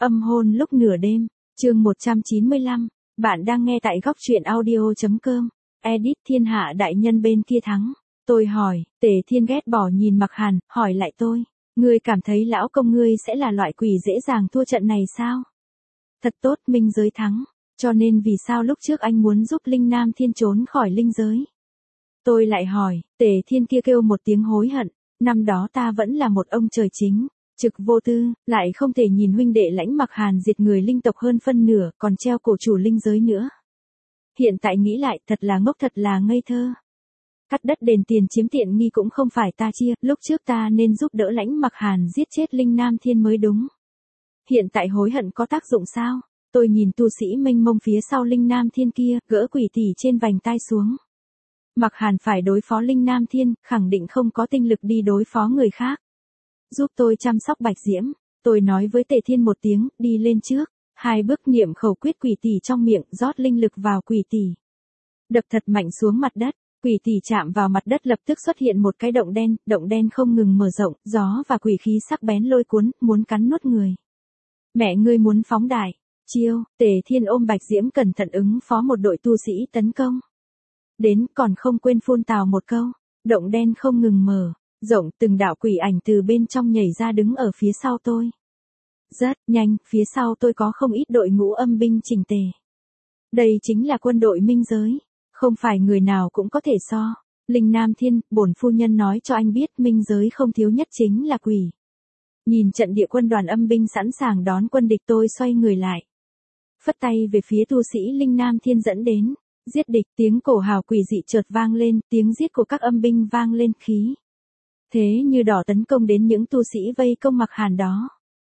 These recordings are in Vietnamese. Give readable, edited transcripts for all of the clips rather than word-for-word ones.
Âm hôn lúc nửa đêm, chương 195, bạn đang nghe tại góc truyện audio.com, edit thiên hạ đại nhân bên kia thắng. Tôi hỏi, Tề Thiên ghét bỏ nhìn Mặc Hàn, hỏi lại tôi, ngươi cảm thấy lão công ngươi sẽ là loại quỷ dễ dàng thua trận này sao? Thật tốt, minh giới thắng, cho nên vì sao lúc trước anh muốn giúp Linh Nam Thiên trốn khỏi linh giới? Tôi lại hỏi, Tề Thiên kia kêu một tiếng hối hận, năm đó ta vẫn là một ông trời chính. Trực vô tư, lại không thể nhìn huynh đệ lãnh Mặc Hàn diệt người linh tộc hơn phân nửa, còn treo cổ chủ linh giới nữa. Hiện tại nghĩ lại, thật là ngốc, thật là ngây thơ. Cắt đất đền tiền chiếm tiện nghi cũng không phải ta chia, lúc trước ta nên giúp đỡ lãnh Mặc Hàn giết chết Linh Nam Thiên mới đúng. Hiện tại hối hận có tác dụng sao? Tôi nhìn tu sĩ mênh mông phía sau Linh Nam Thiên kia, gỡ quỷ tỷ trên vành tai xuống. Mặc Hàn phải đối phó Linh Nam Thiên, khẳng định không có tinh lực đi đối phó người khác. Giúp tôi chăm sóc Bạch Diễm, tôi nói với Tề Thiên một tiếng, đi lên trước, 2 bước niệm khẩu quyết quỷ tỷ trong miệng, rót linh lực vào quỷ tỷ. Đập thật mạnh xuống mặt đất, quỷ tỷ chạm vào mặt đất lập tức xuất hiện một cái động đen không ngừng mở rộng, gió và quỷ khí sắc bén lôi cuốn, muốn cắn nuốt người. Mẹ ngươi muốn phóng đại, chiêu, Tề Thiên ôm Bạch Diễm cẩn thận ứng phó một đội tu sĩ tấn công. Đến còn không quên phun tào một câu, động đen không ngừng mở rộng, từng đạo quỷ ảnh từ bên trong nhảy ra đứng ở phía sau tôi. Rất nhanh, phía sau tôi có không ít đội ngũ âm binh chỉnh tề. Đây chính là quân đội minh giới, không phải người nào cũng có thể so. Linh Nam Thiên, bổn phu nhân nói cho anh biết minh giới không thiếu nhất chính là quỷ. Nhìn trận địa quân đoàn âm binh sẵn sàng đón quân địch, tôi xoay người lại. Phất tay về phía tu sĩ Linh Nam Thiên dẫn đến. Giết địch, tiếng cổ hào quỷ dị chợt vang lên, tiếng giết của các âm binh vang lên khí. Thế như đỏ tấn công đến những tu sĩ vây công Mặc Hàn đó.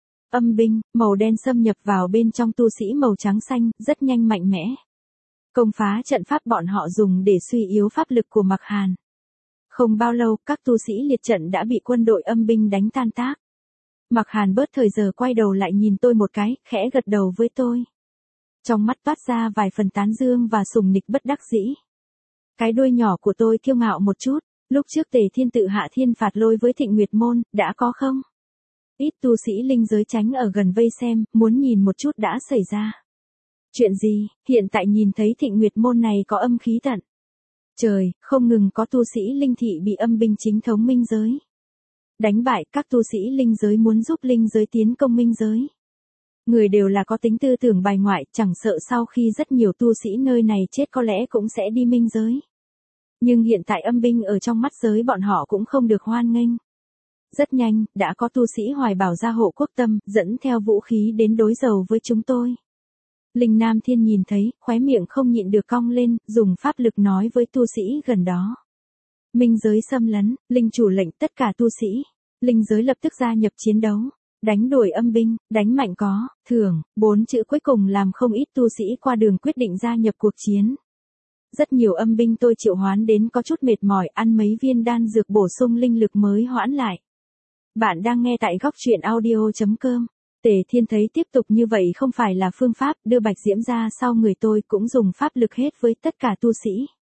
Âm binh, màu đen xâm nhập vào bên trong tu sĩ màu trắng xanh, rất nhanh mạnh mẽ. Công phá trận pháp bọn họ dùng để suy yếu pháp lực của Mặc Hàn. Không bao lâu, các tu sĩ liệt trận đã bị quân đội âm binh đánh tan tác. Mặc Hàn bớt thời giờ quay đầu lại nhìn tôi một cái, khẽ gật đầu với tôi. Trong mắt toát ra vài phần tán dương và sùng nịch bất đắc dĩ. Cái đuôi nhỏ của tôi kiêu ngạo một chút. Lúc trước Tề Thiên tự hạ thiên phạt lôi với Thịnh Nguyệt Môn, đã có không? Ít tu sĩ linh giới tránh ở gần vây xem, muốn nhìn một chút đã xảy ra. Chuyện gì, hiện tại nhìn thấy Thịnh Nguyệt Môn này có âm khí tận. Trời, không ngừng có tu sĩ linh thị bị âm binh chính thống minh giới. Đánh bại các tu sĩ linh giới muốn giúp linh giới tiến công minh giới. Người đều là có tính tư tưởng bài ngoại, chẳng sợ sau khi rất nhiều tu sĩ nơi này chết có lẽ cũng sẽ đi minh giới. Nhưng hiện tại âm binh ở trong mắt giới bọn họ cũng không được hoan nghênh. Rất nhanh, đã có tu sĩ hoài bảo gia hộ quốc tâm, dẫn theo vũ khí đến đối đầu với chúng tôi. Linh Nam Thiên nhìn thấy, khóe miệng không nhịn được cong lên, dùng pháp lực nói với tu sĩ gần đó. Minh giới xâm lấn, linh chủ lệnh tất cả tu sĩ. Linh giới lập tức gia nhập chiến đấu. Đánh đuổi âm binh, đánh mạnh có, thưởng, 4 chữ cuối cùng làm không ít tu sĩ qua đường quyết định gia nhập cuộc chiến. Rất nhiều âm binh tôi triệu hoán đến có chút mệt mỏi, ăn mấy viên đan dược bổ sung linh lực mới hoãn lại. Bạn đang nghe tại góc truyện audio.com. Tề Thiên thấy tiếp tục như vậy không phải là phương pháp, đưa Bạch Diễm ra sau người tôi cũng dùng pháp lực hết với tất cả tu sĩ.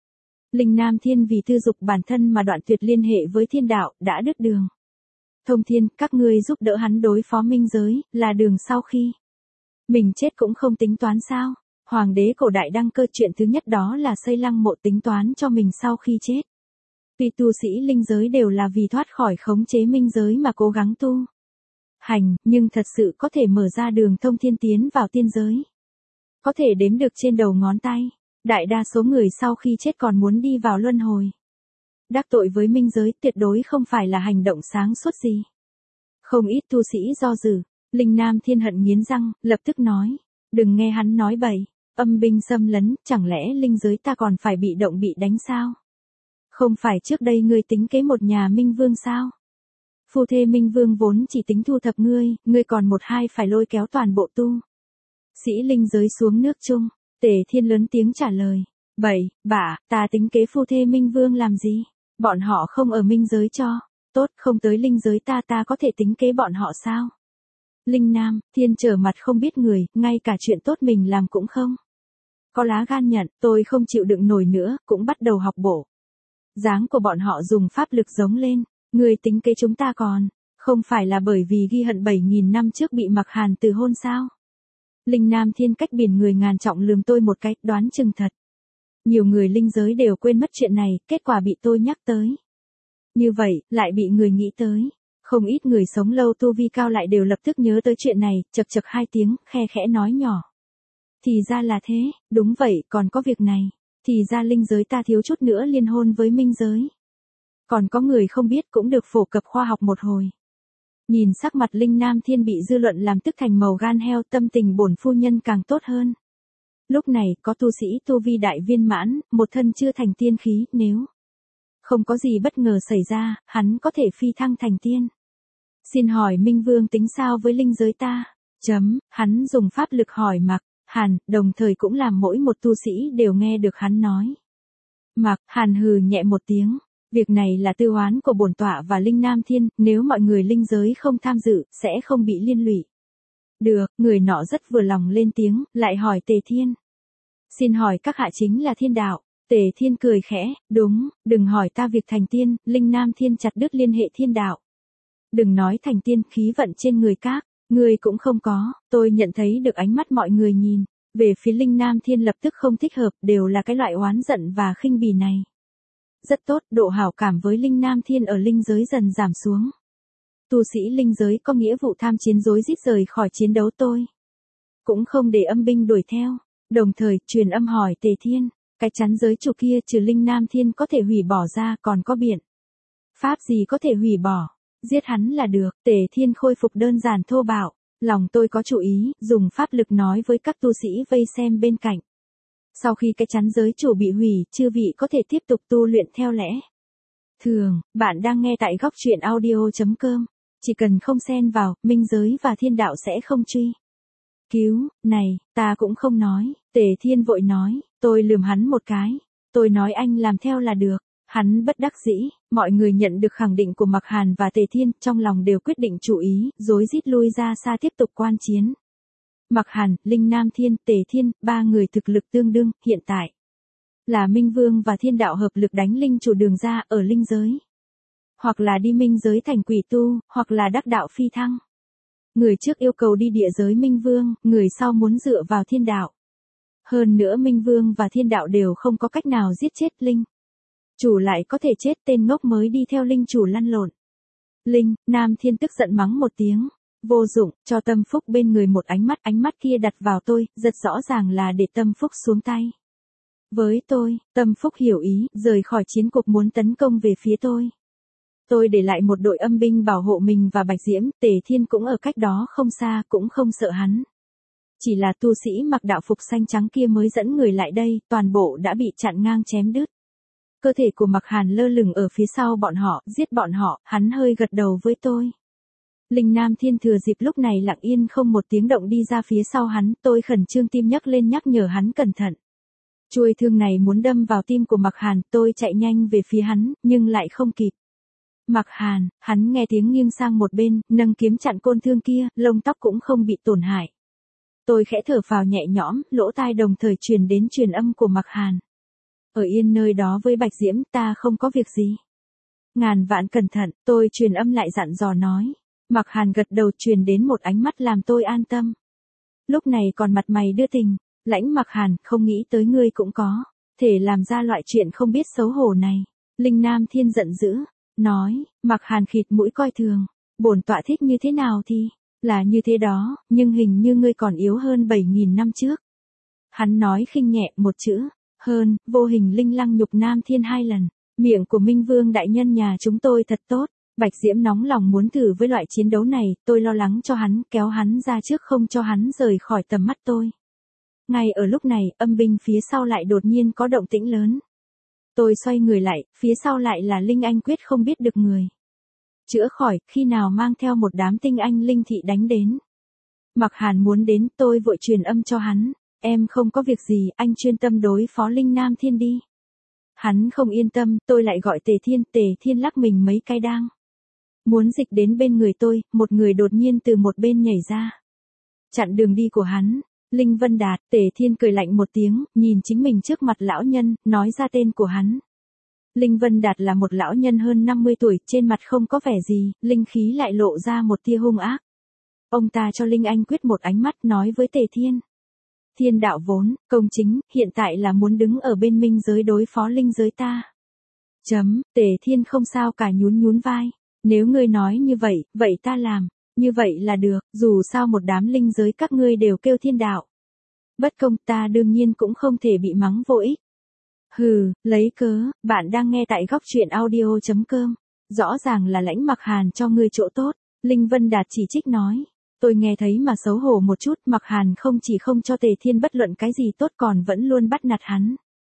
Linh Nam Thiên vì tư dục bản thân mà đoạn tuyệt liên hệ với thiên đạo, đã đứt đường. Thông Thiên, các ngươi giúp đỡ hắn đối phó minh giới, là đường sau khi mình chết cũng không tính toán sao? Hoàng đế cổ đại đăng cơ chuyện thứ nhất đó là xây lăng mộ tính toán cho mình sau khi chết. Tuy tu sĩ linh giới đều là vì thoát khỏi khống chế minh giới mà cố gắng tu hành, nhưng thật sự có thể mở ra đường thông thiên tiến vào tiên giới. Có thể đếm được trên đầu ngón tay, đại đa số người sau khi chết còn muốn đi vào luân hồi. Đắc tội với minh giới tuyệt đối không phải là hành động sáng suốt gì. Không ít tu sĩ do dự, Linh Nam Thiên hận nghiến răng, lập tức nói, đừng nghe hắn nói bậy. Âm binh xâm lấn, chẳng lẽ linh giới ta còn phải bị động bị đánh sao? Không phải trước đây ngươi tính kế một nhà Minh Vương sao? Phu thê Minh Vương vốn chỉ tính thu thập ngươi còn một hai phải lôi kéo toàn bộ tu sĩ linh giới xuống nước chung. Tề Thiên lớn tiếng trả lời, bậy, bạ, ta tính kế phu thê Minh Vương làm gì? Bọn họ không ở minh giới cho, tốt không tới linh giới ta có thể tính kế bọn họ sao? Linh Nam Thiên trở mặt không biết người, ngay cả chuyện tốt mình làm cũng không có lá gan nhận, tôi không chịu đựng nổi nữa, cũng bắt đầu học bổ. Dáng của bọn họ dùng pháp lực giống lên, người tính kế chúng ta còn Không phải là bởi vì ghi hận 7.000 năm trước bị Mặc Hàn từ hôn sao? Linh Nam Thiên cách biển người ngàn trọng lườm tôi một cái, đoán chừng thật. Nhiều người linh giới đều quên mất chuyện này, kết quả bị tôi nhắc tới. Như vậy, lại bị người nghĩ tới. Không ít người sống lâu tu vi cao lại đều lập tức nhớ tới chuyện này, chật chật 2 tiếng, khe khẽ nói nhỏ. Thì ra là thế, đúng vậy, còn có việc này. Thì ra linh giới ta thiếu chút nữa liên hôn với minh giới. Còn có người không biết cũng được phổ cập khoa học một hồi. Nhìn sắc mặt Linh Nam Thiên bị dư luận làm tức thành màu gan heo, tâm tình bổn phu nhân càng tốt hơn. Lúc này có tu sĩ tu vi đại viên mãn, một thân chưa thành tiên khí, nếu không có gì bất ngờ xảy ra, hắn có thể phi thăng thành tiên. Xin hỏi Minh Vương tính sao với linh giới ta? Hắn dùng pháp lực hỏi Mặc Hàn, đồng thời cũng làm mỗi một tu sĩ đều nghe được hắn nói. Mặc Hàn hừ nhẹ một tiếng. Việc này là tư oán của bổn tọa và Linh Nam Thiên, nếu mọi người linh giới không tham dự, sẽ không bị liên lụy. Được, người nọ rất vừa lòng lên tiếng, lại hỏi Tề Thiên. Xin hỏi các hạ chính là thiên đạo. Tề Thiên cười khẽ, đúng, đừng hỏi ta việc thành tiên, Linh Nam Thiên chặt đứt liên hệ thiên đạo. Đừng nói thành tiên, khí vận trên người các, người cũng không có, tôi nhận thấy được ánh mắt mọi người nhìn. Về phía Linh Nam Thiên lập tức không thích hợp, đều là cái loại oán giận và khinh bỉ này. Rất tốt, độ hảo cảm với Linh Nam Thiên ở linh giới dần giảm xuống. Tu sĩ linh giới có nghĩa vụ tham chiến rối rít rời khỏi chiến đấu tôi. Cũng không để âm binh đuổi theo. Đồng thời, truyền âm hỏi Tề Thiên, cái chắn giới chủ kia trừ Linh Nam Thiên có thể hủy bỏ ra còn có biện pháp gì có thể hủy bỏ. Giết hắn là được, Tề Thiên khôi phục đơn giản thô bạo. Lòng tôi có chủ ý, dùng pháp lực nói với các tu sĩ vây xem bên cạnh. Sau khi cái chắn giới chủ bị hủy, chư vị có thể tiếp tục tu luyện theo lẽ thường. Bạn đang nghe tại góc truyện audio.com. Chỉ cần không xen vào, minh giới và thiên đạo sẽ không truy cứu. Này, ta cũng không nói. Tề Thiên vội nói, tôi lườm hắn một cái. Tôi nói anh làm theo là được. Hắn bất đắc dĩ, mọi người nhận được khẳng định của Mặc Hàn và Tề Thiên, trong lòng đều quyết định chủ ý, rối rít lui ra xa tiếp tục quan chiến. Mặc Hàn, Linh Nam Thiên, Tề Thiên, 3 người thực lực tương đương, hiện tại là Minh Vương và Thiên Đạo hợp lực đánh linh chủ đường ra ở linh giới. Hoặc là đi minh giới thành quỷ tu, hoặc là đắc đạo phi thăng. Người trước yêu cầu đi địa giới Minh Vương, người sau muốn dựa vào Thiên Đạo. Hơn nữa Minh Vương và Thiên Đạo đều không có cách nào giết chết linh chủ lại có thể chết, tên ngốc mới đi theo linh chủ lăn lộn. Linh Nam Thiên tức giận mắng một tiếng. Vô dụng, cho Tâm Phúc bên người một ánh mắt kia đặt vào tôi, rất rõ ràng là để Tâm Phúc xuống tay. Với tôi, Tâm Phúc hiểu ý, rời khỏi chiến cuộc muốn tấn công về phía tôi. Tôi để lại một đội âm binh bảo hộ mình và Bạch Diễm, Tề Thiên cũng ở cách đó không xa, cũng không sợ hắn. Chỉ là tu sĩ mặc đạo phục xanh trắng kia mới dẫn người lại đây, toàn bộ đã bị chặn ngang chém đứt. Cơ thể của Mặc Hàn lơ lửng ở phía sau bọn họ, giết bọn họ, hắn hơi gật đầu với tôi. Linh Nam Thiên thừa dịp lúc này lặng yên không một tiếng động đi ra phía sau hắn, tôi khẩn trương tim nhấc lên nhắc nhở hắn cẩn thận. Chuôi thương này muốn đâm vào tim của Mặc Hàn, tôi chạy nhanh về phía hắn, nhưng lại không kịp. Mặc Hàn, hắn nghe tiếng nghiêng sang một bên, nâng kiếm chặn côn thương kia, lông tóc cũng không bị tổn hại. Tôi khẽ thở phào nhẹ nhõm, lỗ tai đồng thời truyền đến truyền âm của Mặc Hàn. Ở yên nơi đó với Bạch Diễm, ta không có việc gì. Ngàn vạn cẩn thận, tôi truyền âm lại dặn dò nói. Mặc Hàn gật đầu, truyền đến một ánh mắt làm tôi an tâm. Lúc này còn mặt mày đưa tình, Lãnh Mặc Hàn, không nghĩ tới ngươi cũng có thể làm ra loại chuyện không biết xấu hổ này. Linh Nam Thiên giận dữ, nói, Mặc Hàn khịt mũi coi thường, bổn tọa thích như thế nào thì là như thế đó, nhưng hình như ngươi còn yếu hơn 7.000 năm trước. Hắn nói khinh nhẹ một chữ, hơn, vô hình linh lăng nhục Nam Thiên 2 lần. Miệng của Minh Vương đại nhân nhà chúng tôi thật tốt. Bạch Diễm nóng lòng muốn thử với loại chiến đấu này, tôi lo lắng cho hắn, kéo hắn ra trước không cho hắn rời khỏi tầm mắt tôi. Ngay ở lúc này, âm binh phía sau lại đột nhiên có động tĩnh lớn. Tôi xoay người lại, phía sau lại là Linh Anh Quyết không biết được người chữa khỏi, khi nào mang theo một đám tinh anh linh thị đánh đến. Mặc Hàn muốn đến, tôi vội truyền âm cho hắn, em không có việc gì, anh chuyên tâm đối phó Linh Nam Thiên đi. Hắn không yên tâm, tôi lại gọi Tề Thiên lắc mình mấy cái đang muốn dịch đến bên người tôi, một người đột nhiên từ một bên nhảy ra, chặn đường đi của hắn. Linh Vân Đạt. Tề Thiên cười lạnh một tiếng, nhìn chính mình trước mặt lão nhân, nói ra tên của hắn. Linh Vân Đạt là một lão nhân hơn 50 tuổi, trên mặt không có vẻ gì, linh khí lại lộ ra một tia hung ác. Ông ta cho Linh Anh Quyết một ánh mắt nói với Tề Thiên. Thiên đạo vốn, công chính, hiện tại là muốn đứng ở bên minh giới đối phó linh giới ta. Tề Thiên không sao cả nhún vai. Nếu ngươi nói như vậy, vậy ta làm. Như vậy là được, dù sao một đám linh giới các ngươi đều kêu thiên đạo. Bất công, ta đương nhiên cũng không thể bị mắng vô ích. Hừ, lấy cớ, bạn đang nghe tại góc truyện audio.com. Rõ ràng là Lãnh Mặc Hàn cho ngươi chỗ tốt. Linh Vân Đạt chỉ trích nói. Tôi nghe thấy mà xấu hổ một chút, Mặc Hàn không chỉ không cho Tề Thiên bất luận cái gì tốt còn vẫn luôn bắt nạt hắn.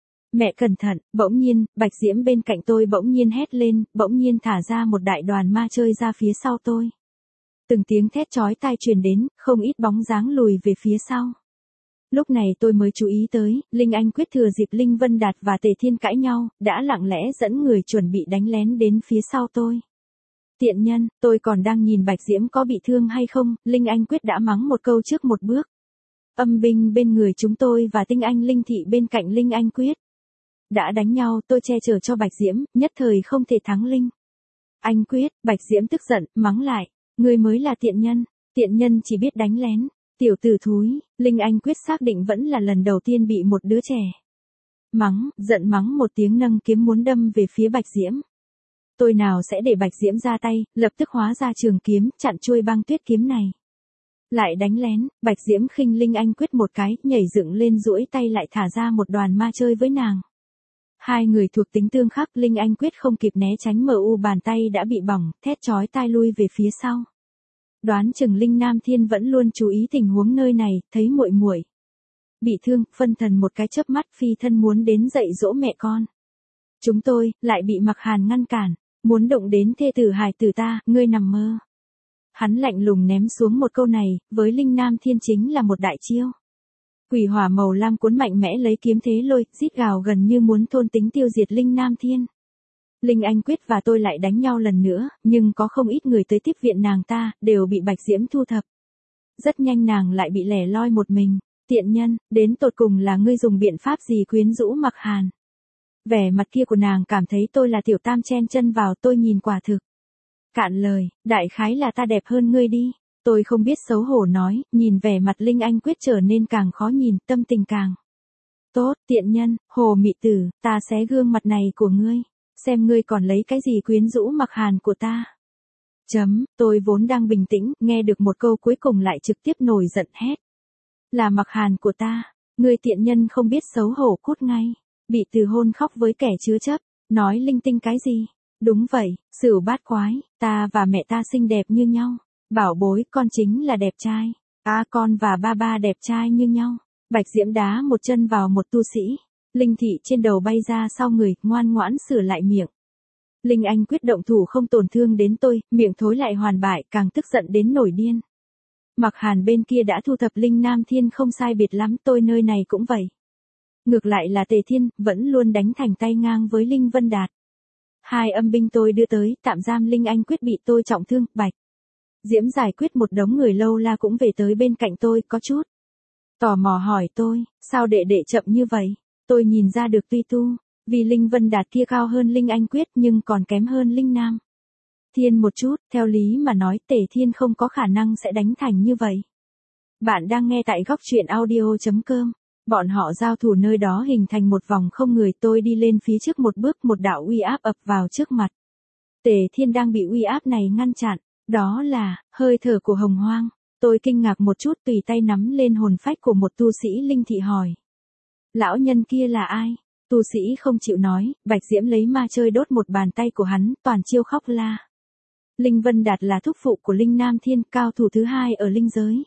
Mẹ cẩn thận, bỗng nhiên, Bạch Diễm bên cạnh tôi bỗng nhiên hét lên, bỗng nhiên thả ra một đại đoàn ma chơi ra phía sau tôi. Từng tiếng thét chói tai truyền đến, không ít bóng dáng lùi về phía sau. Lúc này tôi mới chú ý tới, Linh Anh Quyết thừa dịp Linh Vân Đạt và Tề Thiên cãi nhau, đã lặng lẽ dẫn người chuẩn bị đánh lén đến phía sau tôi. Tiện nhân, tôi còn đang nhìn Bạch Diễm có bị thương hay không, Linh Anh Quyết đã mắng một câu trước một bước. Âm binh bên người chúng tôi và tinh anh Linh Thị bên cạnh Linh Anh Quyết. Đã đánh nhau, tôi che chở cho Bạch Diễm, nhất thời không thể thắng Linh Anh Quyết. Bạch Diễm tức giận, mắng lại. Ngươi mới là tiện nhân chỉ biết đánh lén. Tiểu tử thúi. Linh Anh Quyết xác định vẫn là lần đầu tiên bị một đứa trẻ mắng, giận mắng một tiếng nâng kiếm muốn đâm về phía Bạch Diễm. Tôi nào sẽ để Bạch Diễm ra tay, lập tức hóa ra trường kiếm, chặn chuôi băng tuyết kiếm này. Lại đánh lén, Bạch Diễm khinh Linh Anh Quyết một cái, nhảy dựng lên duỗi tay lại thả ra một đoàn ma chơi với nàng. Hai người thuộc tính tương khắc, Linh Anh Quyết không kịp né tránh MU bàn tay đã bị bỏng, thét chói tai lui về phía sau. Đoán chừng Linh Nam Thiên vẫn luôn chú ý tình huống nơi này, thấy muội muội bị thương, phân thần một cái chớp mắt phi thân muốn đến dạy dỗ mẹ con. Chúng tôi, lại bị Mặc Hàn ngăn cản, muốn động đến thê tử hài tử ta, ngươi nằm mơ. Hắn lạnh lùng ném xuống một câu này, với Linh Nam Thiên chính là một đại chiêu. Quỷ hỏa màu lam cuốn mạnh mẽ lấy kiếm thế lôi, rít gào gần như muốn thôn tính tiêu diệt Linh Nam Thiên. Linh Anh Quyết và tôi lại đánh nhau lần nữa, nhưng có không ít người tới tiếp viện nàng ta, đều bị Bạch Diễm thu thập. Rất nhanh nàng lại bị lẻ loi một mình. Tiện nhân, đến tột cùng là ngươi dùng biện pháp gì quyến rũ Mặc Hàn? Vẻ mặt kia của nàng cảm thấy tôi là tiểu tam chen chân vào, tôi nhìn quả thực cạn lời, đại khái là ta đẹp hơn ngươi đi. Tôi không biết xấu hổ nói, nhìn vẻ mặt Linh Anh Quyết trở nên càng khó nhìn, tâm tình càng tốt. Tiện nhân, hồ mị tử, ta xé gương mặt này của ngươi, xem ngươi còn lấy cái gì quyến rũ Mặc Hàn của ta. Tôi vốn đang bình tĩnh, nghe được một câu cuối cùng lại trực tiếp nổi giận hét. Là Mặc Hàn của ta, ngươi tiện nhân không biết xấu hổ cút ngay. Bị từ hôn khóc với kẻ chứa chấp, nói linh tinh cái gì? Đúng vậy, Sửu bát quái, ta và mẹ ta xinh đẹp như nhau. Bảo bối, con chính là đẹp trai. Con và ba đẹp trai như nhau. Bạch Diễm đá một chân vào một tu sĩ. Linh Thị trên đầu bay ra sau người, ngoan ngoãn sửa lại miệng. Linh Anh Quyết động thủ không tổn thương đến tôi, miệng thối lại hoàn bại, càng tức giận đến nổi điên. Mặc Hàn bên kia đã thu thập Linh Nam Thiên không sai biệt lắm, tôi nơi này cũng vậy. Ngược lại là Tề Thiên, vẫn luôn đánh thành tay ngang với Linh Vân Đạt. Hai âm binh tôi đưa tới, tạm giam Linh Anh Quyết bị tôi trọng thương, Bạch Diễm giải quyết một đống người lâu la cũng về tới bên cạnh tôi, có chút tò mò hỏi tôi, sao đệ chậm như vậy? Tôi nhìn ra được tuy tu, vì Linh Vân Đạt kia cao hơn Linh Anh Quyết nhưng còn kém hơn Linh Nam Thiên một chút, theo lý mà nói Tề Thiên không có khả năng sẽ đánh thành như vậy. Bạn đang nghe tại góc truyện audio.com. Bọn họ giao thủ nơi đó hình thành một vòng không người, tôi đi lên phía trước một bước, một đạo uy áp ập vào trước mặt. Tề Thiên đang bị uy áp này ngăn chặn, đó là hơi thở của Hồng Hoang. Tôi kinh ngạc một chút, tùy tay nắm lên hồn phách của một tu sĩ Linh Thị hỏi. Lão nhân kia là ai? Tu sĩ không chịu nói, Bạch Diễm lấy ma chơi đốt một bàn tay của hắn, toàn chiêu khóc la. Linh Vân Đạt là thúc phụ của Linh Nam Thiên, cao thủ thứ hai ở linh giới.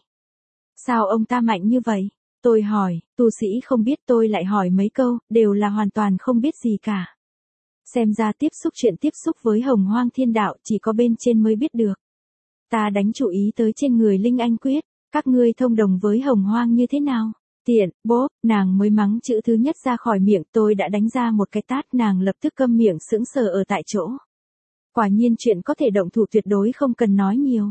Sao ông ta mạnh như vậy? Tôi hỏi, tu sĩ không biết, tôi lại hỏi mấy câu, đều là hoàn toàn không biết gì cả. Xem ra chuyện tiếp xúc với Hồng Hoang Thiên Đạo chỉ có bên trên mới biết được. Ta đánh chủ ý tới trên người Linh Anh Quyết, các ngươi thông đồng với Hồng Hoang như thế nào? Tiện, bốp, nàng mới mắng chữ thứ nhất ra khỏi miệng, tôi đã đánh ra một cái tát, nàng lập tức câm miệng sững sờ ở tại chỗ. Quả nhiên chuyện có thể động thủ tuyệt đối không cần nói nhiều.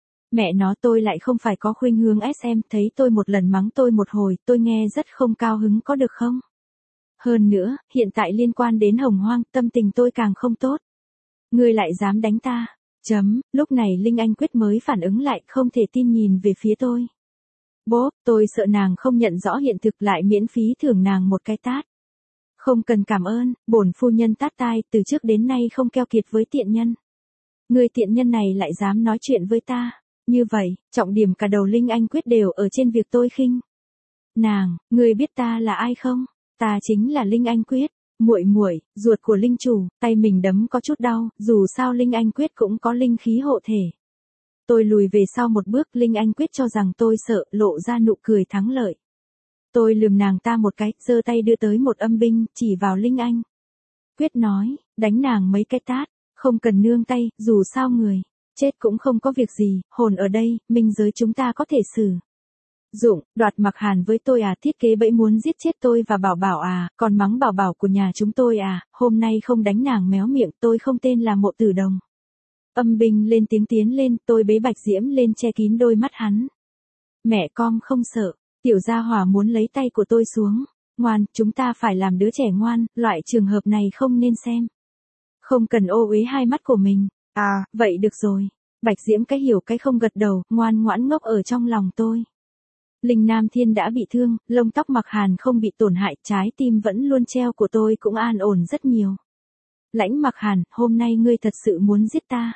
Mẹ nó, tôi lại không phải có khuynh hướng SM, thấy tôi một lần mắng tôi một hồi, tôi nghe rất không cao hứng có được không? Hơn nữa, hiện tại liên quan đến Hồng Hoang, tâm tình tôi càng không tốt. Ngươi lại dám đánh ta. Lúc này Linh Anh Quyết mới phản ứng lại, không thể tin nhìn về phía tôi. Bố, tôi sợ nàng không nhận rõ hiện thực lại miễn phí thưởng nàng một cái tát. Không cần cảm ơn, bổn phu nhân tát tai, từ trước đến nay không keo kiệt với tiện nhân. Người tiện nhân này lại dám nói chuyện với ta. Như vậy, trọng điểm cả đầu Linh Anh Quyết đều ở trên việc tôi khinh nàng. Người biết ta là ai không? Ta chính là Linh Anh Quyết, muội muội, ruột của linh chủ. Tay mình đấm có chút đau, dù sao Linh Anh Quyết cũng có linh khí hộ thể. Tôi lùi về sau một bước, Linh Anh Quyết cho rằng tôi sợ, lộ ra nụ cười thắng lợi. Tôi lườm nàng ta một cái, giơ tay đưa tới một âm binh, chỉ vào Linh Anh Quyết nói, đánh nàng mấy cái tát, không cần nương tay, dù sao người chết cũng không có việc gì, hồn ở đây, minh giới chúng ta có thể xử dụng. Đoạt Mặc Hàn với tôi à, thiết kế bẫy muốn giết chết tôi và Bảo Bảo à, còn mắng Bảo Bảo của nhà chúng tôi à, hôm nay không đánh nàng méo miệng, tôi không tên là Mộ Tử Đồng. Âm binh lên tiếng tiến lên, tôi bế Bạch Diễm lên che kín đôi mắt hắn. Mẹ con không sợ, tiểu gia hỏa muốn lấy tay của tôi xuống. Ngoan, chúng ta phải làm đứa trẻ ngoan, loại trường hợp này không nên xem. Không cần ô uế hai mắt của mình. À, vậy được rồi. Bạch Diễm cái hiểu cái không gật đầu, ngoan ngoãn ngốc ở trong lòng tôi. Linh Nam Thiên đã bị thương, lông tóc Mặc Hàn không bị tổn hại, trái tim vẫn luôn treo của tôi cũng an ổn rất nhiều. Lãnh Mặc Hàn, hôm nay ngươi thật sự muốn giết ta.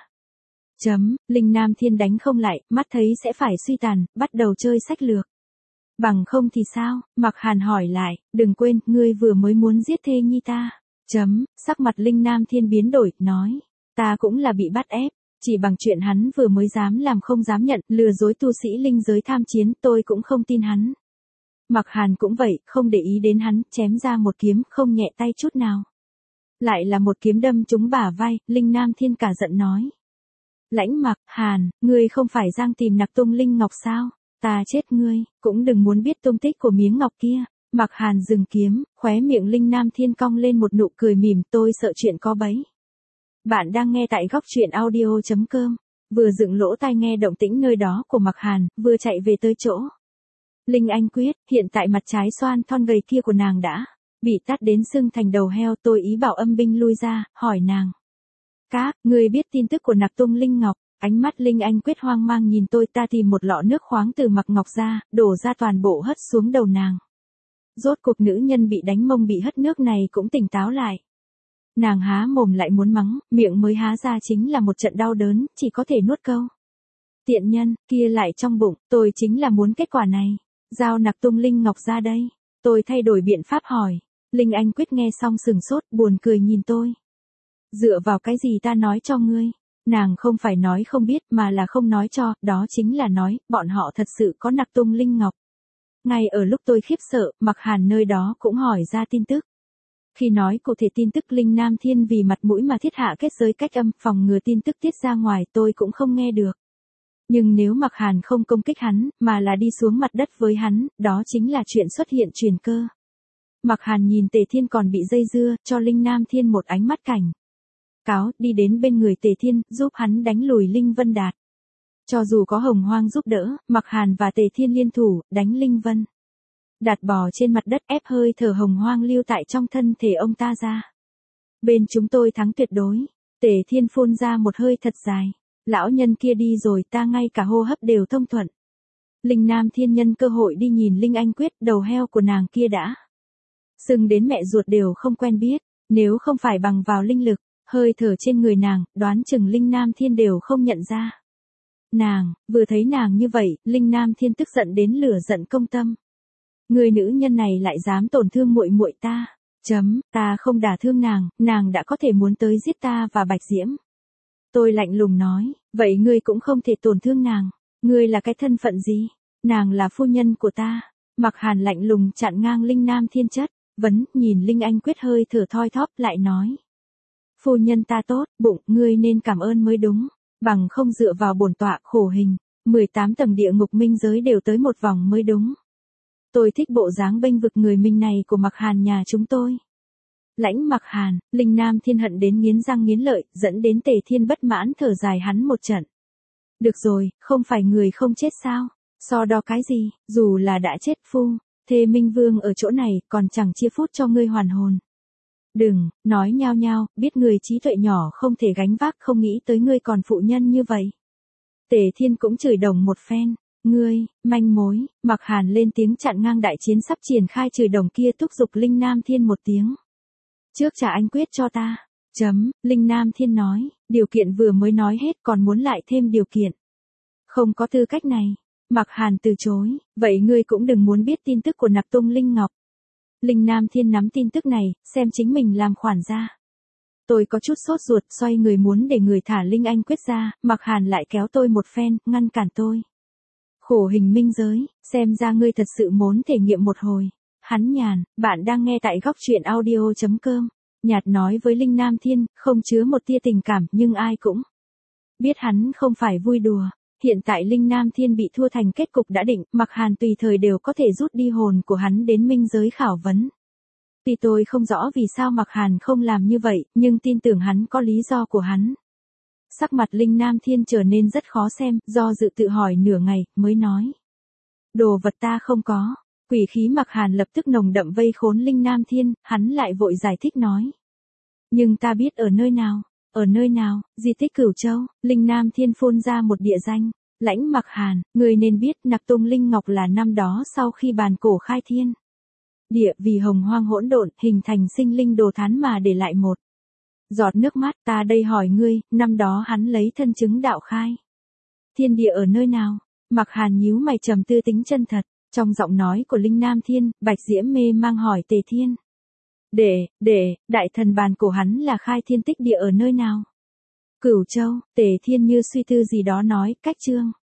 Linh Nam Thiên đánh không lại, mắt thấy sẽ phải suy tàn, bắt đầu chơi sách lược. Bằng không thì sao? Mặc Hàn hỏi lại, đừng quên, ngươi vừa mới muốn giết thê nhi ta. Sắc mặt Linh Nam Thiên biến đổi, nói, ta cũng là bị bắt ép, chỉ bằng chuyện hắn vừa mới dám làm không dám nhận, lừa dối tu sĩ linh giới tham chiến, tôi cũng không tin hắn. Mặc Hàn cũng vậy, không để ý đến hắn, chém ra một kiếm, không nhẹ tay chút nào. Lại là một kiếm đâm trúng bả vai, Linh Nam Thiên cả giận nói. Lãnh Mặc Hàn, ngươi không phải giang tìm nặc tung linh ngọc sao? Ta chết ngươi, cũng đừng muốn biết tung tích của miếng ngọc kia. Mặc Hàn dừng kiếm, khóe miệng Linh Nam Thiên cong lên một nụ cười mỉm, tôi sợ chuyện có bẫy. Bạn đang nghe tại góc truyện audio.com, vừa dựng lỗ tai nghe động tĩnh nơi đó của Mặc Hàn, vừa chạy về tới chỗ. Linh Anh Quyết, hiện tại mặt trái xoan thon gầy kia của nàng đã bị tát đến sưng thành đầu heo, tôi ý bảo âm binh lui ra, hỏi nàng. Các, ngươi biết tin tức của nặc tung linh ngọc? Ánh mắt Linh Anh Quyết hoang mang nhìn tôi, ta tìm một lọ nước khoáng từ mặc ngọc ra, đổ ra toàn bộ hất xuống đầu nàng. Rốt cuộc nữ nhân bị đánh mông bị hất nước này cũng tỉnh táo lại. Nàng há mồm lại muốn mắng, miệng mới há ra chính là một trận đau đớn, chỉ có thể nuốt câu. Tiện nhân, kia lại trong bụng, tôi chính là muốn kết quả này. Giao nặc tung linh ngọc ra đây. Tôi thay đổi biện pháp hỏi. Linh Anh Quyết nghe xong sừng sốt, buồn cười nhìn tôi. Dựa vào cái gì ta nói cho ngươi? Nàng không phải nói không biết mà là không nói cho, đó chính là nói, bọn họ thật sự có nặc tung linh ngọc. Ngay ở lúc tôi khiếp sợ, Mặc Hàn nơi đó cũng hỏi ra tin tức. Khi nói cụ thể tin tức Linh Nam Thiên vì mặt mũi mà thiết hạ kết giới cách âm, phòng ngừa tin tức tiết ra ngoài, tôi cũng không nghe được. Nhưng nếu Mặc Hàn không công kích hắn, mà là đi xuống mặt đất với hắn, đó chính là chuyện xuất hiện truyền cơ. Mặc Hàn nhìn Tề Thiên còn bị dây dưa, cho Linh Nam Thiên một ánh mắt cảnh cáo, đi đến bên người Tề Thiên, giúp hắn đánh lùi Linh Vân Đạt. Cho dù có Hồng Hoang giúp đỡ, Mặc Hàn và Tề Thiên liên thủ, đánh Linh Vân Đạt bò trên mặt đất, ép hơi thở Hồng Hoang lưu tại trong thân thể ông ta ra. Bên chúng tôi thắng tuyệt đối. Tề Thiên phun ra một hơi thật dài. Lão nhân kia đi rồi, ta ngay cả hô hấp đều thông thuận. Linh Nam Thiên nhân cơ hội đi nhìn Linh Anh Quyết, đầu heo của nàng kia đã sưng đến mẹ ruột đều không quen biết. Nếu không phải bằng vào linh lực, hơi thở trên người nàng, đoán chừng Linh Nam Thiên đều không nhận ra. Nàng, vừa thấy nàng như vậy, Linh Nam Thiên tức giận đến lửa giận công tâm. Người nữ nhân này lại dám tổn thương muội muội ta. Ta không đả thương nàng, nàng đã có thể muốn tới giết ta và Bạch Diễm. Tôi lạnh lùng nói, vậy ngươi cũng không thể tổn thương nàng. Ngươi là cái thân phận gì? Nàng là phu nhân của ta. Mặc Hàn lạnh lùng chặn ngang Linh Nam Thiên chất, nhìn Linh Anh Quyết hơi thở thoi thóp lại nói. Phu nhân ta tốt, bụng, ngươi nên cảm ơn mới đúng. Bằng không dựa vào bổn tọa khổ hình, 18 tầng địa ngục minh giới đều tới một vòng mới đúng. Tôi thích bộ dáng bênh vực người minh này của Mặc Hàn nhà chúng tôi. Lãnh Mặc Hàn, Linh Nam Thiên hận đến nghiến răng nghiến lợi, dẫn đến Tề Thiên bất mãn thở dài hắn một trận. Được rồi, không phải người không chết sao? So đo cái gì, dù là đã chết phu Thê Minh Vương ở chỗ này, còn chẳng chia phút cho ngươi hoàn hồn. Đừng, nói nhao nhao, biết người trí tuệ nhỏ không thể gánh vác, không nghĩ tới ngươi còn phụ nhân như vậy. Tề Thiên cũng chửi đồng một phen. Ngươi, manh mối, Mặc Hàn lên tiếng chặn ngang đại chiến sắp triển khai, chửi đồng kia thúc giục Linh Nam Thiên một tiếng. Trước trả anh quyết cho ta. Linh Nam Thiên nói, điều kiện vừa mới nói hết còn muốn lại thêm điều kiện. Không có tư cách này. Mặc Hàn từ chối, vậy ngươi cũng đừng muốn biết tin tức của nạp tung Linh Ngọc. Linh Nam Thiên nắm tin tức này, xem chính mình làm khoản ra. Tôi có chút sốt ruột, xoay người muốn để người thả Linh Anh quyết ra, Mặc Hàn lại kéo tôi một phen, ngăn cản tôi. Khổ hình minh giới, xem ra ngươi thật sự muốn thể nghiệm một hồi. Hắn nhàn, bạn đang nghe tại góc truyện audio.com. Nhạt nói với Linh Nam Thiên, không chứa một tia tình cảm, nhưng ai cũng biết hắn không phải vui đùa. Hiện tại Linh Nam Thiên bị thua thành kết cục đã định, Mặc Hàn tùy thời đều có thể rút đi hồn của hắn đến minh giới khảo vấn. Tuy tôi không rõ vì sao Mặc Hàn không làm như vậy, nhưng tin tưởng hắn có lý do của hắn. Sắc mặt Linh Nam Thiên trở nên rất khó xem, do dự tự hỏi nửa ngày, mới nói. Đồ vật ta không có. Quỷ khí Mặc Hàn lập tức nồng đậm vây khốn Linh Nam Thiên, hắn lại vội giải thích nói. Nhưng ta biết ở nơi nào. Ở nơi nào? Di tích Cửu Châu. Linh Nam Thiên phun ra một địa danh. Lãnh Mặc Hàn, người nên biết nạp tung Linh Ngọc là năm đó sau khi bàn cổ khai thiên. Địa vì hồng hoang hỗn độn, hình thành sinh linh đồ thán mà để lại một giọt nước mắt. Ta đây hỏi ngươi, năm đó hắn lấy thân chứng đạo khai thiên địa ở nơi nào? Mặc Hàn nhíu mày trầm tư tính chân thật. Trong giọng nói của Linh Nam Thiên, Bạch Diễm mê mang hỏi Tề Thiên. Đại thần bàn cổ hắn là khai thiên tích địa ở nơi nào? Cửu Châu. Tề Thiên như suy tư gì đó nói, cách chương.